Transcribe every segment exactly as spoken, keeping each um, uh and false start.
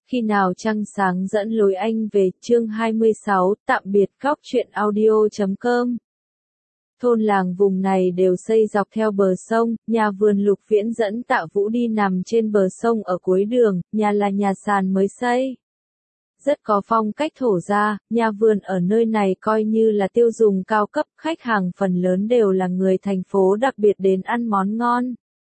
Khi nào trăng sáng dẫn lối anh về, chương hai mươi sáu, tạm biệt góc truyện audio chấm com. Thôn làng vùng này đều xây dọc theo bờ sông, nhà vườn Lục Viễn dẫn Tạ Vũ đi nằm trên bờ sông ở cuối đường, nhà là nhà sàn mới xây. Rất có phong cách thổ gia, nhà vườn ở nơi này coi như là tiêu dùng cao cấp, khách hàng phần lớn đều là người thành phố đặc biệt đến ăn món ngon.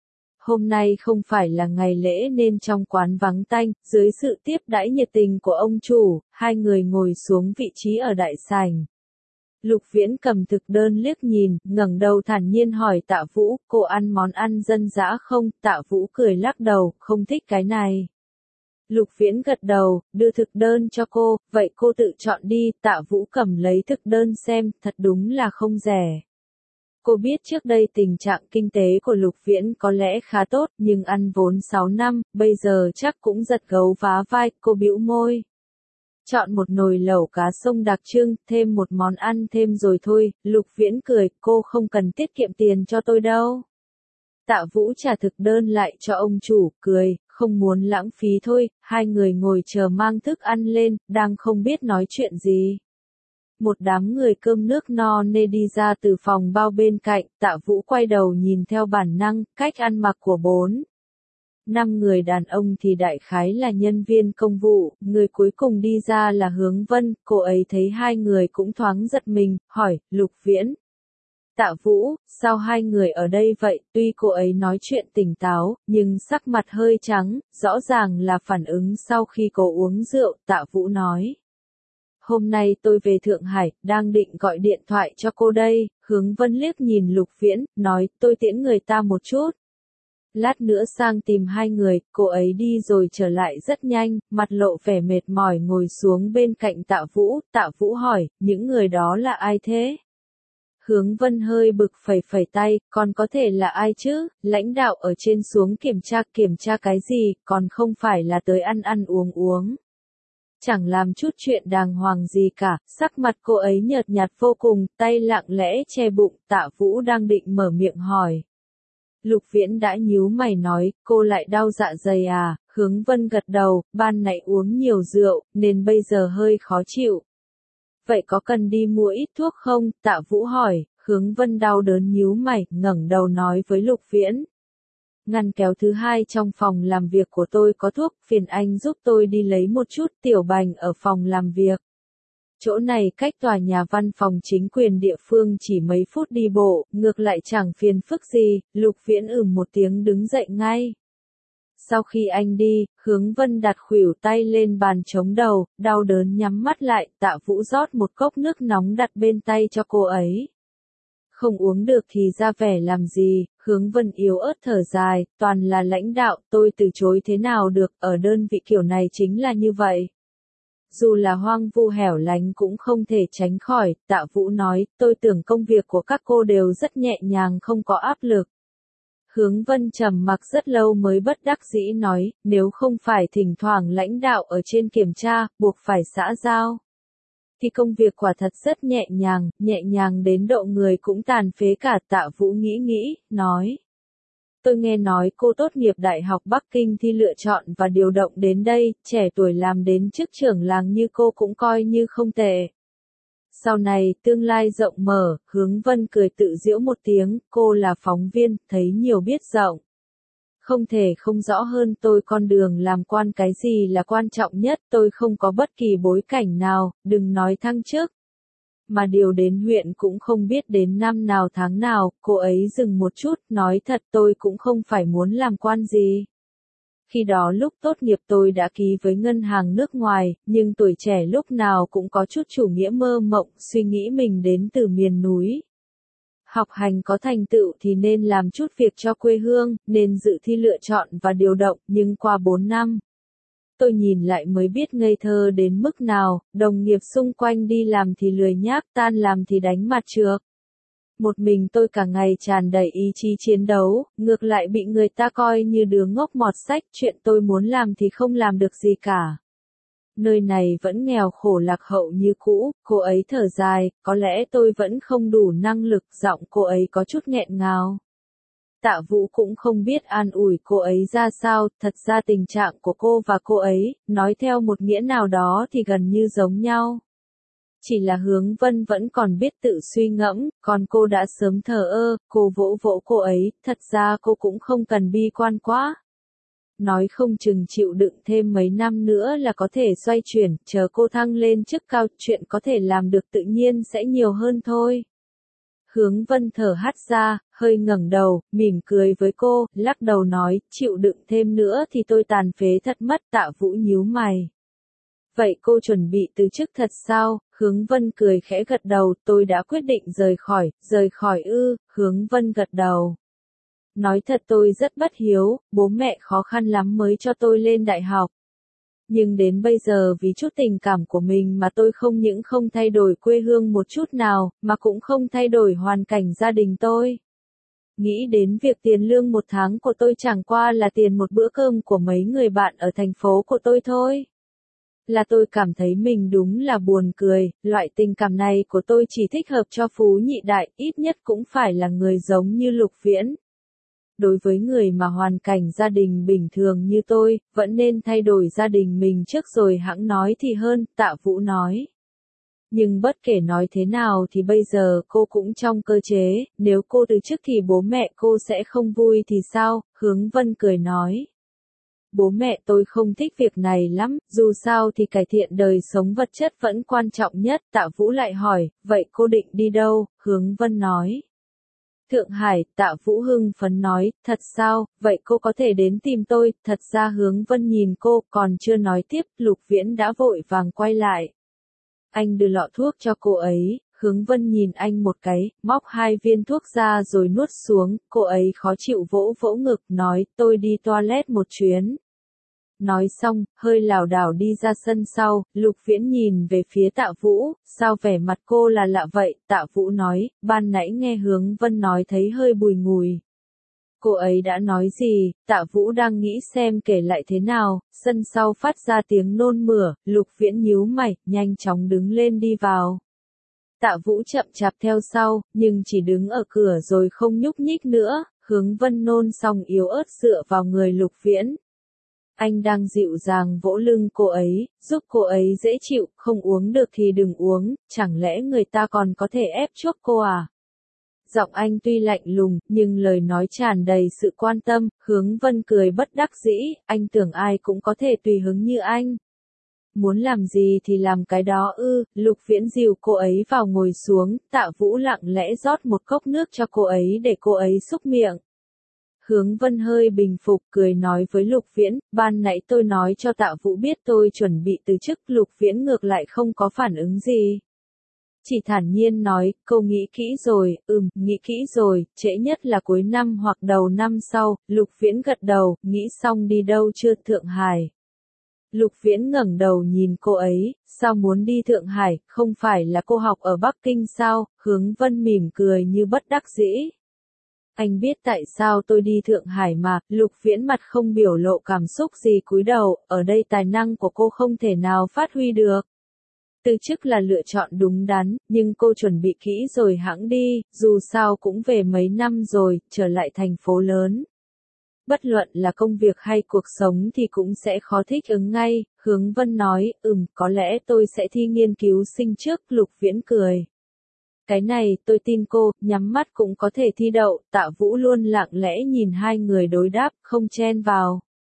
Hôm nay không phải là ngày lễ nên trong quán vắng tanh, dưới sự tiếp đãi nhiệt tình của ông chủ, hai người ngồi xuống vị trí ở đại sảnh. Lục Viễn cầm thực đơn liếc nhìn, ngẩng đầu thản nhiên hỏi Tạ Vũ, cô ăn món ăn dân dã không? Tạ Vũ cười lắc đầu, không thích cái này. Lục Viễn gật đầu, đưa thực đơn cho cô, vậy cô tự chọn đi. Tạ Vũ cầm lấy thực đơn xem, thật đúng là không rẻ. Cô biết trước đây tình trạng kinh tế của Lục Viễn có lẽ khá tốt, nhưng ăn vốn sáu năm, bây giờ chắc cũng giật gấu vá vai, cô bĩu môi. Chọn một nồi lẩu cá sông đặc trưng, thêm một món ăn thêm rồi thôi. Lục Viễn cười, cô không cần tiết kiệm tiền cho tôi đâu. Tạ Vũ trả thực đơn lại cho ông chủ, cười, không muốn lãng phí thôi. Hai người ngồi chờ mang thức ăn lên, đang không biết nói chuyện gì. Một đám người cơm nước no nê đi ra từ phòng bao bên cạnh, Tạ Vũ quay đầu nhìn theo bản năng, cách ăn mặc của bốn. Năm người đàn ông thì đại khái là nhân viên công vụ, người cuối cùng đi ra là Hướng Vân, cô ấy thấy hai người cũng thoáng giật mình, hỏi, Lục Viễn. Tạ Vũ, sao hai người ở đây vậy? Tuy cô ấy nói chuyện tỉnh táo, nhưng sắc mặt hơi trắng, rõ ràng là phản ứng sau khi cô uống rượu, Tạ Vũ nói. Hôm nay tôi về Thượng Hải, đang định gọi điện thoại cho cô đây. Hướng Vân liếc nhìn Lục Viễn, nói, tôi tiễn người ta một chút. Lát nữa sang tìm hai người, cô ấy đi rồi trở lại rất nhanh, mặt lộ vẻ mệt mỏi ngồi xuống bên cạnh Tạ Vũ. Tạ Vũ hỏi, những người đó là ai thế? Hướng Vân hơi bực phẩy phẩy tay, còn có thể là ai chứ, lãnh đạo ở trên xuống kiểm tra kiểm tra cái gì, còn không phải là tới ăn ăn uống uống. Chẳng làm chút chuyện đàng hoàng gì cả, sắc mặt cô ấy nhợt nhạt vô cùng, tay lặng lẽ che bụng. Tạ Vũ đang định mở miệng hỏi. Lục Viễn đã nhíu mày nói, cô lại đau dạ dày à? Hướng Vân gật đầu, ban nãy uống nhiều rượu, nên bây giờ hơi khó chịu. Vậy có cần đi mua ít thuốc không? Tạ Vũ hỏi. Hướng Vân đau đớn nhíu mày, ngẩng đầu nói với Lục Viễn. Ngăn kéo thứ hai trong phòng làm việc của tôi có thuốc, phiền anh giúp tôi đi lấy một chút. Tiểu Bành ở phòng làm việc. Chỗ này cách tòa nhà văn phòng chính quyền địa phương chỉ mấy phút đi bộ, ngược lại chẳng phiền phức gì. Lục Viễn ừm một tiếng đứng dậy ngay. Sau khi anh đi, Hướng Vân đặt khuỷu tay lên bàn chống đầu, đau đớn nhắm mắt lại. Tạ Vũ rót một cốc nước nóng đặt bên tay cho cô ấy. Không uống được thì ra vẻ làm gì? Hướng Vân yếu ớt thở dài, toàn là lãnh đạo, tôi từ chối thế nào được, ở đơn vị kiểu này chính là như vậy. Dù là hoang vu hẻo lánh cũng không thể tránh khỏi. Tạ Vũ nói, tôi tưởng công việc của các cô đều rất nhẹ nhàng không có áp lực. Hướng Vân trầm mặc rất lâu mới bất đắc dĩ nói, nếu không phải thỉnh thoảng lãnh đạo ở trên kiểm tra, buộc phải xã giao. Thì công việc quả thật rất nhẹ nhàng, nhẹ nhàng đến độ người cũng tàn phế cả. Tạ Vũ nghĩ nghĩ, nói. Tôi nghe nói cô tốt nghiệp Đại học Bắc Kinh thi lựa chọn và điều động đến đây, trẻ tuổi làm đến chức trưởng làng như cô cũng coi như không tệ. Sau này, tương lai rộng mở. Hướng Vân cười tự giễu một tiếng, cô là phóng viên, thấy nhiều biết rộng. Không thể không rõ hơn tôi con đường làm quan cái gì là quan trọng nhất, tôi không có bất kỳ bối cảnh nào, đừng nói thăng chức. Mà điều đến huyện cũng không biết đến năm nào tháng nào. Cô ấy dừng một chút, nói thật tôi cũng không phải muốn làm quan gì. Khi đó lúc tốt nghiệp tôi đã ký với ngân hàng nước ngoài, nhưng tuổi trẻ lúc nào cũng có chút chủ nghĩa mơ mộng, suy nghĩ mình đến từ miền núi. Học hành có thành tựu thì nên làm chút việc cho quê hương, nên dự thi lựa chọn và điều động, nhưng qua bốn năm. Tôi nhìn lại mới biết ngây thơ đến mức nào, đồng nghiệp xung quanh đi làm thì lười nhác, tan làm thì đánh mặt trược. Một mình tôi cả ngày tràn đầy ý chí chiến đấu, ngược lại bị người ta coi như đứa ngốc mọt sách, chuyện tôi muốn làm thì không làm được gì cả. Nơi này vẫn nghèo khổ lạc hậu như cũ. Cô ấy thở dài, có lẽ tôi vẫn không đủ năng lực. Giọng cô ấy có chút nghẹn ngào. Tạ Vũ cũng không biết an ủi cô ấy ra sao, thật ra tình trạng của cô và cô ấy, nói theo một nghĩa nào đó thì gần như giống nhau. Chỉ là Hướng Vân vẫn còn biết tự suy ngẫm, còn cô đã sớm thờ ơ, cô vỗ vỗ cô ấy, thật ra cô cũng không cần bi quan quá. Nói không chừng chịu đựng thêm mấy năm nữa là có thể xoay chuyển, chờ cô thăng lên chức cao, chuyện có thể làm được tự nhiên sẽ nhiều hơn thôi. Hướng Vân thở hắt ra, hơi ngẩng đầu, mỉm cười với cô, lắc đầu nói, chịu đựng thêm nữa thì tôi tàn phế thật mất. Tạ Vũ nhíu mày. Vậy cô chuẩn bị từ chức thật sao? Hướng Vân cười khẽ gật đầu, tôi đã quyết định rời khỏi, rời khỏi ư, Hướng Vân gật đầu. Nói thật tôi rất bất hiếu, bố mẹ khó khăn lắm mới cho tôi lên đại học. Nhưng đến bây giờ vì chút tình cảm của mình mà tôi không những không thay đổi quê hương một chút nào, mà cũng không thay đổi hoàn cảnh gia đình tôi. Nghĩ đến việc tiền lương một tháng của tôi chẳng qua là tiền một bữa cơm của mấy người bạn ở thành phố của tôi thôi. Là tôi cảm thấy mình đúng là buồn cười, loại tình cảm này của tôi chỉ thích hợp cho Phú Nhị Đại, ít nhất cũng phải là người giống như Lục Viễn. Đối với người mà hoàn cảnh gia đình bình thường như tôi, vẫn nên thay đổi gia đình mình trước rồi hẵng nói thì hơn, Tạ Vũ nói. Nhưng bất kể nói thế nào thì bây giờ cô cũng trong cơ chế, nếu cô từ chức thì bố mẹ cô sẽ không vui thì sao, Hướng Vân cười nói. Bố mẹ tôi không thích việc này lắm, dù sao thì cải thiện đời sống vật chất vẫn quan trọng nhất. Tạ Vũ lại hỏi, vậy cô định đi đâu, Hướng Vân nói. Thượng Hải, Tạ Vũ hưng phấn nói, thật sao, vậy cô có thể đến tìm tôi, thật ra Hướng Vân nhìn cô, còn chưa nói tiếp, Lục Viễn đã vội vàng quay lại. Anh đưa lọ thuốc cho cô ấy, Hướng Vân nhìn anh một cái, móc hai viên thuốc ra rồi nuốt xuống, cô ấy khó chịu vỗ vỗ ngực, nói, tôi đi toilet một chuyến. Nói xong, hơi lảo đảo đi ra sân sau, Lục Viễn nhìn về phía Tạ Vũ, sao vẻ mặt cô là lạ vậy, Tạ Vũ nói, ban nãy nghe Hướng Vân nói thấy hơi bùi ngùi. Cô ấy đã nói gì, Tạ Vũ đang nghĩ xem kể lại thế nào, sân sau phát ra tiếng nôn mửa, Lục Viễn nhíu mày, nhanh chóng đứng lên đi vào. Tạ Vũ chậm chạp theo sau, nhưng chỉ đứng ở cửa rồi không nhúc nhích nữa, Hướng Vân nôn xong yếu ớt dựa vào người Lục Viễn. Anh đang dịu dàng vỗ lưng cô ấy, giúp cô ấy dễ chịu, không uống được thì đừng uống, chẳng lẽ người ta còn có thể ép chuốc cô à? Giọng anh tuy lạnh lùng, nhưng lời nói tràn đầy sự quan tâm, Hướng Vân cười bất đắc dĩ, anh tưởng ai cũng có thể tùy hứng như anh. Muốn làm gì thì làm cái đó ư, Lục Viễn dìu cô ấy vào ngồi xuống, Tạ Vũ lặng lẽ rót một cốc nước cho cô ấy để cô ấy xúc miệng. Hướng Vân hơi bình phục cười nói với Lục Viễn, ban nãy tôi nói cho Tạ Vũ biết tôi chuẩn bị từ chức, Lục Viễn ngược lại không có phản ứng gì. Chỉ thản nhiên nói, cô nghĩ kỹ rồi, ừm, nghĩ kỹ rồi, trễ nhất là cuối năm hoặc đầu năm sau, Lục Viễn gật đầu, nghĩ xong đi đâu chưa, Thượng Hải. Lục Viễn ngẩng đầu nhìn cô ấy, sao muốn đi Thượng Hải, không phải là cô học ở Bắc Kinh sao, Hướng Vân mỉm cười như bất đắc dĩ. Anh biết tại sao tôi đi Thượng Hải mà, Lục Viễn mặt không biểu lộ cảm xúc gì cúi đầu, ở đây tài năng của cô không thể nào phát huy được. Từ chức là lựa chọn đúng đắn, nhưng cô chuẩn bị kỹ rồi hẵng đi, dù sao cũng về mấy năm rồi, trở lại thành phố lớn. Bất luận là công việc hay cuộc sống thì cũng sẽ khó thích ứng ngay, Hướng Vân nói, ừm, có lẽ tôi sẽ thi nghiên cứu sinh trước, Lục Viễn cười. Cái này, tôi tin cô, nhắm mắt cũng có thể thi đậu, Tạ Vũ luôn lặng lẽ nhìn hai người đối đáp, không chen vào.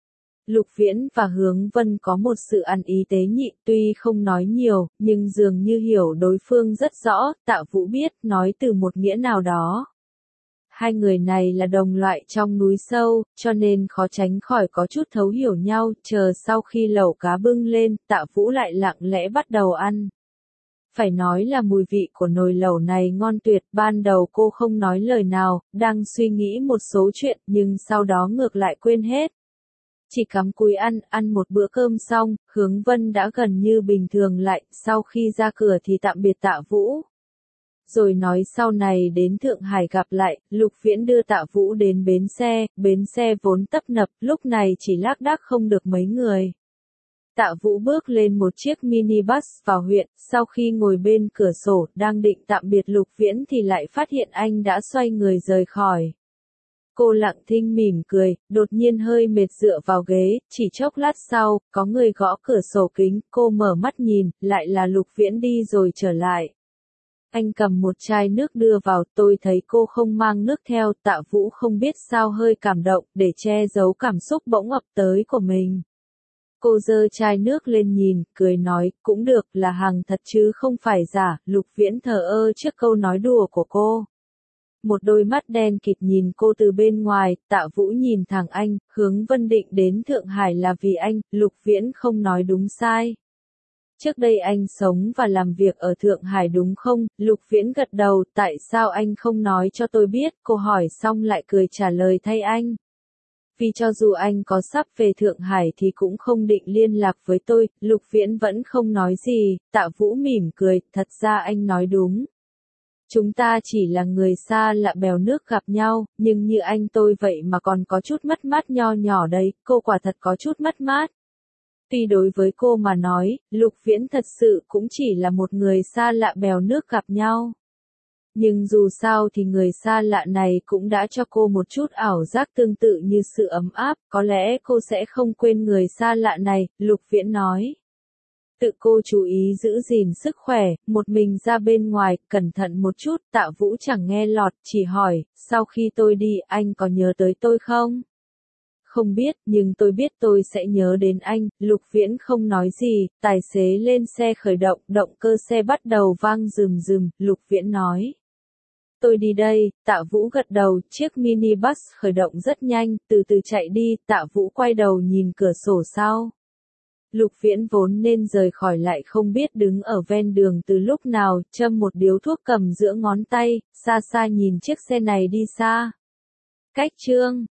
Lục Viễn và Hướng Vân có một sự ăn ý tế nhị, tuy không nói nhiều, nhưng dường như hiểu đối phương rất rõ, Tạ Vũ biết, nói từ một nghĩa nào đó. Hai người này là đồng loại trong núi sâu, cho nên khó tránh khỏi có chút thấu hiểu nhau, chờ sau khi lẩu cá bưng lên, Tạ Vũ lại lặng lẽ bắt đầu ăn. Phải nói là mùi vị của nồi lẩu này ngon tuyệt, ban đầu cô không nói lời nào, đang suy nghĩ một số chuyện, nhưng sau đó ngược lại quên hết. Chỉ cắm cúi ăn, ăn một bữa cơm xong, Hướng Vân đã gần như bình thường lại, sau khi ra cửa thì tạm biệt Tạ Vũ. Rồi nói sau này đến Thượng Hải gặp lại, Lục Viễn đưa Tạ Vũ đến bến xe, bến xe vốn tấp nập, lúc này chỉ lác đác không được mấy người. Tạ Vũ bước lên một chiếc minibus vào huyện, sau khi ngồi bên cửa sổ, đang định tạm biệt Lục Viễn thì lại phát hiện anh đã xoay người rời khỏi. Cô Lặng Thinh mỉm cười, đột nhiên hơi mệt dựa vào ghế, chỉ chốc lát sau, có người gõ cửa sổ kính, cô mở mắt nhìn, lại là Lục Viễn đi rồi trở lại. Anh cầm một chai nước đưa vào, tôi thấy cô không mang nước theo, Tạ Vũ không biết sao hơi cảm động, để che giấu cảm xúc bỗng ập tới của mình. Cô giơ chai nước lên nhìn, cười nói, cũng được, là hàng thật chứ không phải giả. Lục Viễn thờ ơ trước câu nói đùa của cô. Một đôi mắt đen kịt nhìn cô từ bên ngoài, Tạ Vũ nhìn thẳng anh, hướng Vân Định đến Thượng Hải là vì anh. Lục Viễn không nói đúng sai. Trước đây anh sống và làm việc ở Thượng Hải đúng không? Lục Viễn gật đầu, tại sao anh không nói cho tôi biết? Cô hỏi xong lại cười trả lời thay anh. Vì cho dù anh có sắp về Thượng Hải thì cũng không định liên lạc với tôi. Lục Viễn vẫn không nói gì, Tạ Vũ mỉm cười, thật ra anh nói đúng. Chúng ta chỉ là người xa lạ bèo nước gặp nhau, nhưng như anh tôi vậy mà còn có chút mất mát nho nhỏ đấy, cô quả thật có chút mất mát. Tuy đối với cô mà nói, Lục Viễn thật sự cũng chỉ là một người xa lạ bèo nước gặp nhau. Nhưng dù sao thì người xa lạ này cũng đã cho cô một chút ảo giác tương tự như sự ấm áp, có lẽ cô sẽ không quên người xa lạ này, Lục Viễn nói. Tự cô chú ý giữ gìn sức khỏe, một mình ra bên ngoài, cẩn thận một chút. Tạ Vũ chẳng nghe lọt, chỉ hỏi, sau khi tôi đi anh có nhớ tới tôi không? Không biết, nhưng tôi biết tôi sẽ nhớ đến anh. Lục Viễn không nói gì, tài xế lên xe khởi động, động cơ xe bắt đầu vang rừng rừng, Lục Viễn nói. Tôi đi đây. Tạ Vũ gật đầu, chiếc minibus khởi động rất nhanh, từ từ chạy đi. Tạ Vũ quay đầu nhìn cửa sổ sau. Lục Viễn vốn nên rời khỏi lại không biết đứng ở ven đường từ lúc nào, châm một điếu thuốc cầm giữa ngón tay, xa xa nhìn chiếc xe này đi xa. Cách chương